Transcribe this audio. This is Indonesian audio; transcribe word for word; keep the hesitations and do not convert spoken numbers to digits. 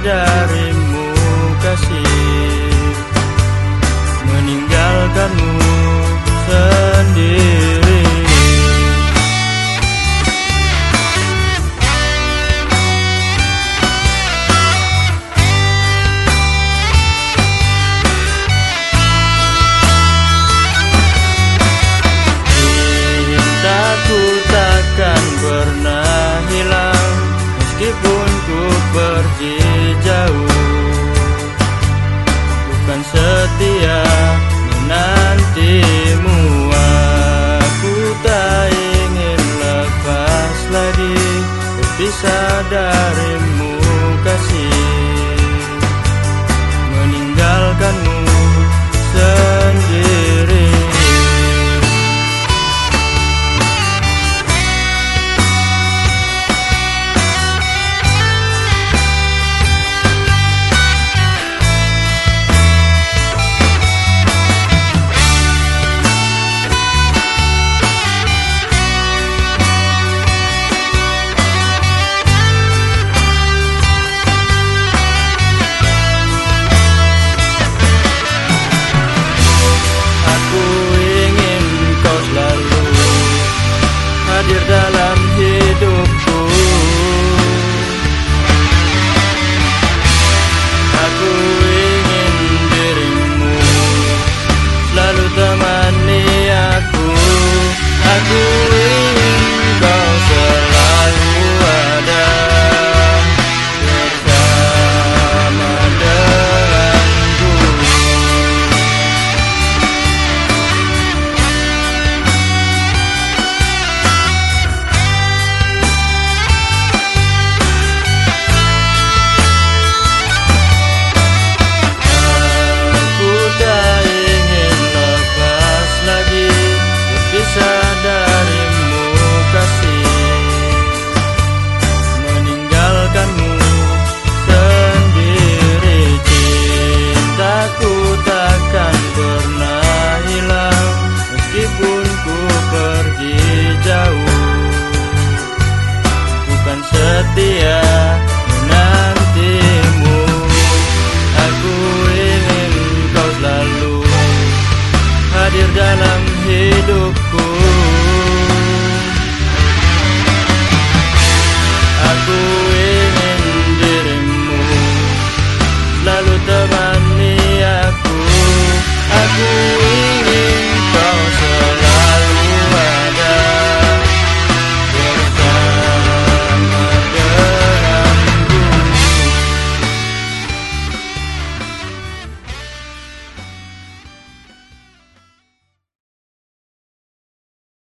darimu kasih, meninggalkanmu sendiri. Cintaku takkan pernah hilang meskipun ku pergi jauh. Bukan setia menantimu, aku tak ingin lepas lagi, berpisah darimu kasih, meninggalkanmu sendiri. Hadir dalam hidupku, aku ingin dirimu selalu temani aku. Aku ingin kau selalu ada bersama denganku. Darimu kasih, meninggalkanmu sendiri. Cintaku takkan pernah hilang meskipun ku pergi jauh. Bukan setia menantimu, aku ingin kau selalu hadir dalam hidupku.